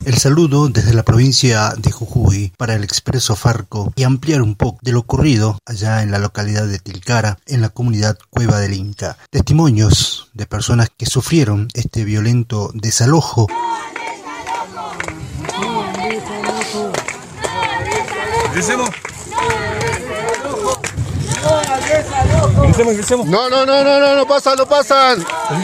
El saludo desde la provincia de Jujuy para el Expreso Farco y ampliar un poco de lo ocurrido allá en la localidad de Tilcara, en la comunidad Cueva del Inca. Testimonios de personas que sufrieron este violento desalojo. Gritemos. No pasan.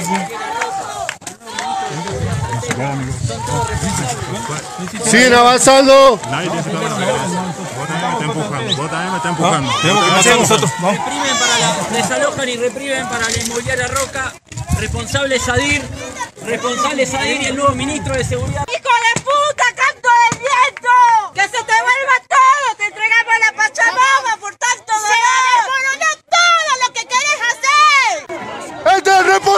Siguen avanzando. Tenemos que pasar nosotros. Desalojan y reprimen para la inmobiliaria Roca. Responsable Sadir y el nuevo ministro de Seguridad. ¡Hijo de puta, canto del viento! ¡Que se te vuelva todo! ¡Te entregamos la Pachamama por tanto dolor! ¡Pero no todo lo que querés hacer! ¡Este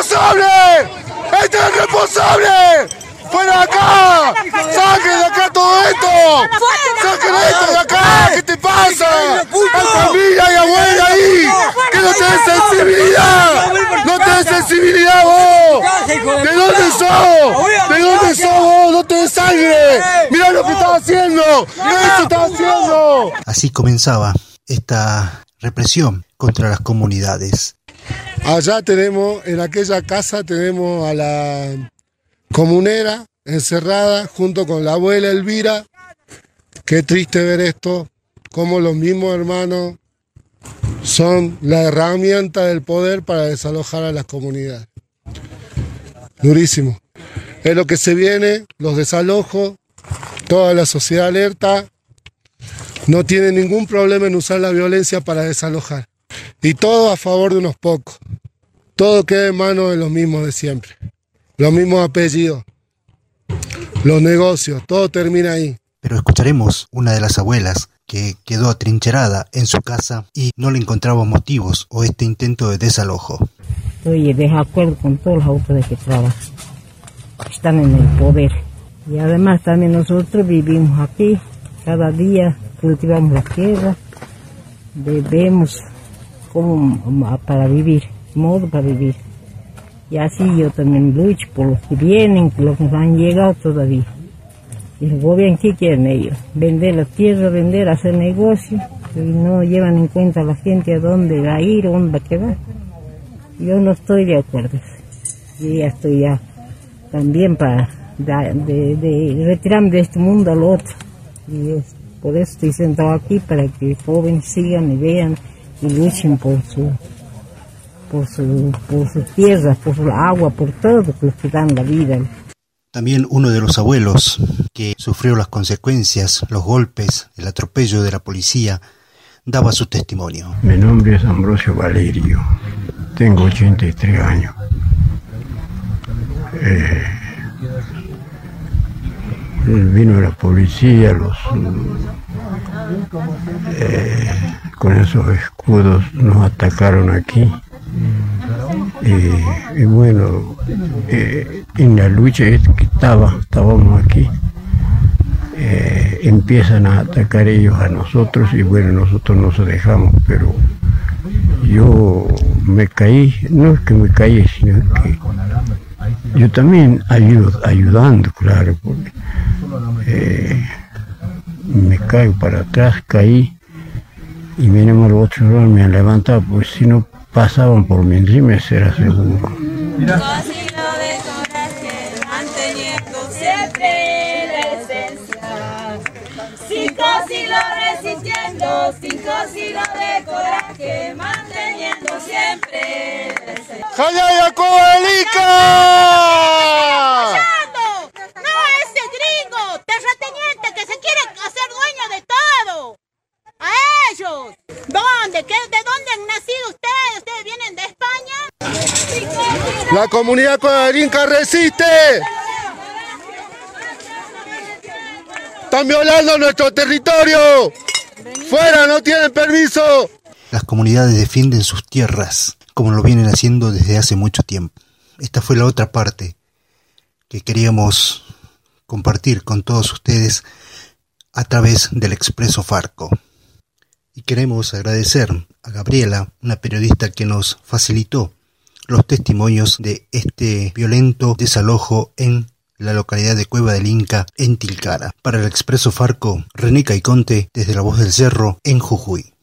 es responsable! ¡Fuera de acá! ¡Saquen de acá todo esto! ¡Saquen esto de acá! ¿Qué te pasa? ¡Hay familia y abuela ahí! ¡Que no tenés sensibilidad! ¡No tenés sensibilidad vos! ¿De dónde sos vos? ¡No tenés sangre! ¡Mirá lo que estás haciendo! ¿Qué estás haciendo? Así comenzaba esta represión contra las comunidades. Allá en aquella casa tenemos a la comunera encerrada junto con la abuela Elvira. Qué triste ver esto, cómo los mismos hermanos son la herramienta del poder para desalojar a las comunidades. Durísimo. Es lo que se viene, los desalojos, toda la sociedad alerta, no tiene ningún problema en usar la violencia para desalojar. Y todo a favor de unos pocos. Todo queda en manos de los mismos de siempre. Los mismos apellidos, los negocios, todo termina ahí. Pero escucharemos una de las abuelas que quedó atrincherada en su casa y no le encontraba motivos o este intento de desalojo. Estoy de acuerdo con todas las autoridades que trabajan, que están en el poder. Y además también nosotros vivimos aquí, cada día cultivamos la tierra, bebemos como para vivir, modo para vivir. Y así yo también lucho por los que vienen, por los que no han llegado todavía. Y el gobierno, ¿qué quieren ellos? Vender la tierra, hacer negocio, y no llevan en cuenta a la gente a dónde va a ir, a dónde va a quedar. Yo no estoy de acuerdo. Yo ya estoy también para retirarme de este mundo al otro. Y por eso estoy sentado aquí, para que jóvenes sigan y vean y luchen por sus tierras, por su agua, por todo lo que dan la vida. También uno de los abuelos que sufrió las consecuencias, los golpes, el atropello de la policía, daba su testimonio. Mi nombre es Ambrosio Valerio, tengo 83 años. Vino la policía, con esos escudos nos atacaron aquí. Y bueno, en la lucha que estábamos aquí, empiezan a atacar ellos a nosotros y bueno, nosotros nos dejamos, pero yo me caí, no es que me caí, sino que yo también ayudando, claro, porque me caigo para atrás, caí y venimos los otros me han levantado, pues si no pasaban por mi encima, será seguro. 5 siglos de coraje, manteniendo siempre la esencia. 5 siglos resistiendo, 5 siglos de coraje, manteniendo siempre la esencia. ¡Jaya Cueva del Inca! ¡No ese gringo, terrateniente que se quiere hacer dueño de todo! ¡A ellos! ¿Dónde? ¿De dónde han nacido ustedes? ¿Ustedes vienen de España? La comunidad Cueva del Inca resiste. Están violando nuestro territorio. ¡Fuera! ¡No tienen permiso! Las comunidades defienden sus tierras, como lo vienen haciendo desde hace mucho tiempo. Esta fue la otra parte que queríamos compartir con todos ustedes a través del Expreso Farco. Y queremos agradecer a Gabriela, una periodista que nos facilitó los testimonios de este violento desalojo en la localidad de Cueva del Inca, en Tilcara. Para el Expreso Farco, René Caiconte, desde La Voz del Cerro, en Jujuy.